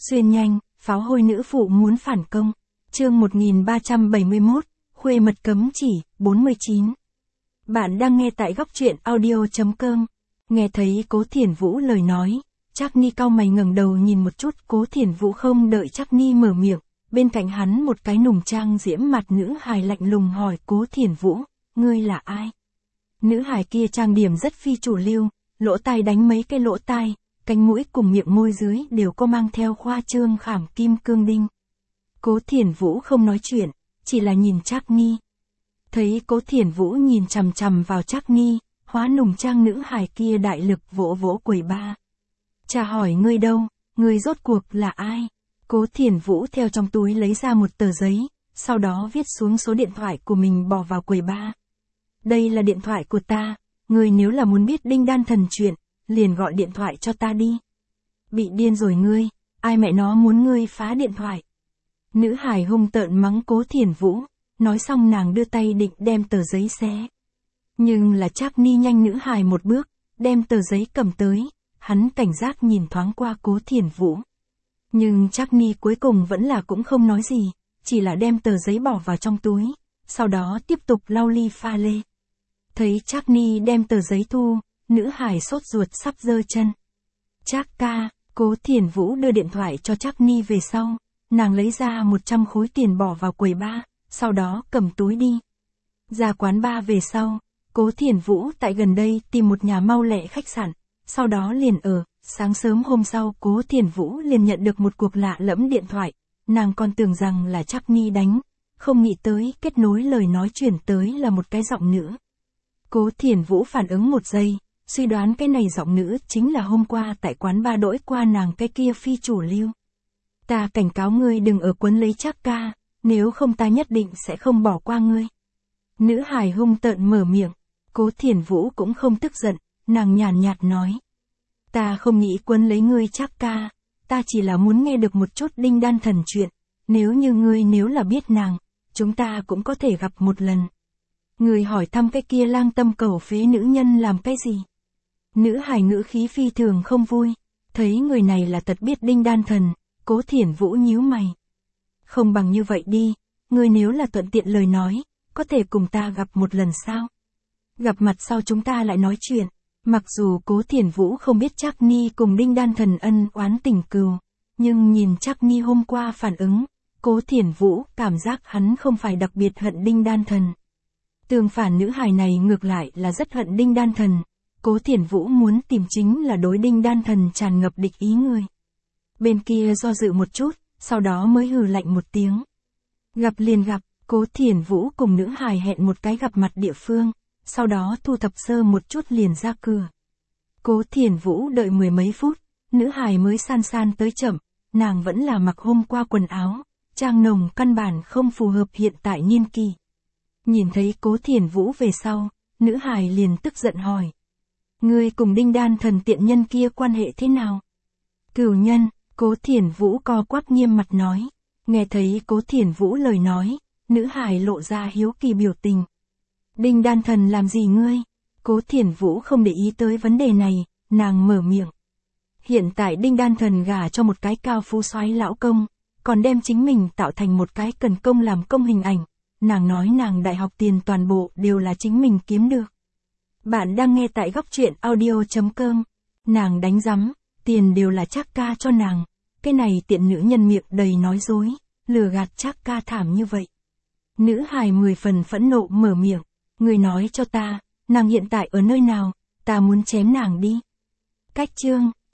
Xuyên nhanh, pháo hôi nữ phụ muốn phản công. Chương 1371, khuê mật cấm chỉ, 49. Bạn đang nghe tại góc truyện audio.com. Nghe thấy Cố Thiển Vũ lời nói, Trác Ni cau mày ngẩng đầu nhìn một chút. Cố Thiển Vũ không đợi Trác Ni mở miệng, bên cạnh hắn một cái nùng trang diễm mặt nữ hài lạnh lùng hỏi Cố Thiển Vũ, ngươi là ai? Nữ hài kia trang điểm rất phi chủ lưu, lỗ tai đánh mấy cái lỗ tai, cánh mũi cùng miệng môi dưới đều có mang theo khoa trương khảm kim cương đinh. Cố Thiển Vũ không nói chuyện, chỉ là nhìn Trác Ni. Thấy Cố Thiển Vũ nhìn chằm chằm vào Trác Ni, hóa nùng trang nữ hài kia đại lực vỗ vỗ quầy ba. Chả hỏi ngươi đâu, ngươi rốt cuộc là ai? Cố Thiển Vũ theo trong túi lấy ra một tờ giấy, sau đó viết xuống số điện thoại của mình bỏ vào quầy ba. Đây là điện thoại của ta, ngươi nếu là muốn biết Đinh Đan Thần chuyện, liền gọi điện thoại cho ta đi. Bị điên rồi ngươi, ai mẹ nó muốn ngươi phá điện thoại? Nữ hài hung tợn mắng Cố Thiển Vũ, nói xong nàng đưa tay định đem tờ giấy xé. Nhưng là Trác Ni nhanh nữ hài một bước, đem tờ giấy cầm tới, hắn cảnh giác nhìn thoáng qua Cố Thiển Vũ. Nhưng Trác Ni cuối cùng vẫn là cũng không nói gì, chỉ là đem tờ giấy bỏ vào trong túi, sau đó tiếp tục lau ly pha lê. Thấy Trác Ni đem tờ giấy thu, nữ hài sốt ruột sắp giơ chân. Trác ca, Cố Thiển Vũ đưa điện thoại cho Trác Ni về sau, nàng lấy ra 100 khối tiền bỏ vào quầy ba, sau đó cầm túi đi. Ra quán bar về sau, Cố Thiển Vũ tại gần đây tìm một nhà mau lẹ khách sạn, sau đó liền ở. Sáng sớm hôm sau Cố Thiển Vũ liền nhận được một cuộc lạ lẫm điện thoại, nàng còn tưởng rằng là Trác Ni đánh, không nghĩ tới kết nối lời nói chuyển tới là một cái giọng nữ. Cố Thiển Vũ phản ứng một giây, suy đoán cái này giọng nữ chính là hôm qua tại quán bar đỗi qua nàng cái kia phi chủ lưu. Ta cảnh cáo ngươi đừng ở quấn lấy Trác ca, nếu không ta nhất định sẽ không bỏ qua ngươi. Nữ hài hung tợn mở miệng, Cố Thiển Vũ cũng không tức giận, nàng nhàn nhạt nói. Ta không nghĩ quấn lấy ngươi Trác ca, ta chỉ là muốn nghe được một chút Đinh Đan Thần chuyện, nếu như ngươi nếu là biết nàng, chúng ta cũng có thể gặp một lần. Ngươi hỏi thăm cái kia lang tâm cầu phế nữ nhân làm cái gì? Nữ hài ngữ khí phi thường không vui, thấy người này là thật biết Đinh Đan Thần, Cố Thiển Vũ nhíu mày. Không bằng như vậy đi, ngươi nếu là thuận tiện lời nói, có thể cùng ta gặp một lần sao? Gặp mặt sau chúng ta lại nói chuyện. Mặc dù Cố Thiển Vũ không biết Trác Ni cùng Đinh Đan Thần ân oán tình cừu, nhưng nhìn Trác Ni hôm qua phản ứng, Cố Thiển Vũ cảm giác hắn không phải đặc biệt hận Đinh Đan Thần. Tương phản nữ hài này ngược lại là rất hận Đinh Đan Thần, Cố Thiển Vũ muốn tìm chính là đối Đinh Đan Thần tràn ngập địch ý người. Bên kia do dự một chút, sau đó mới hừ lạnh một tiếng. Gặp liền gặp, Cố Thiển Vũ cùng nữ hài hẹn một cái gặp mặt địa phương. Sau đó thu thập sơ một chút liền ra cửa. Cố Thiển Vũ đợi mười mấy phút, nữ hài mới san tới chậm, nàng vẫn là mặc hôm qua quần áo, trang nồng căn bản không phù hợp hiện tại niên kỳ. Nhìn thấy Cố Thiển Vũ về sau, nữ hài liền tức giận hỏi. Ngươi cùng Đinh Đan Thần tiện nhân kia quan hệ thế nào? Cửu nhân, Cố Thiển Vũ co quắp nghiêm mặt nói. Nghe thấy Cố Thiển Vũ lời nói, nữ hài lộ ra hiếu kỳ biểu tình. Đinh Đan Thần làm gì ngươi? Cố Thiển Vũ không để ý tới vấn đề này, nàng mở miệng. Hiện tại Đinh Đan Thần gả cho một cái cao phú soái lão công, còn đem chính mình tạo thành một cái cần công làm công hình ảnh. Nàng nói nàng đại học tiền toàn bộ đều là chính mình kiếm được. Bạn đang nghe tại góc truyện audio.com. Nàng đánh rắm, tiền đều là Trác ca cho nàng. Cái này tiện nữ nhân miệng đầy nói dối, lừa gạt Trác ca thảm như vậy. Nữ hài 10 phần phẫn nộ mở miệng. Người nói cho ta, nàng hiện tại ở nơi nào, ta muốn chém nàng đi. Cách chương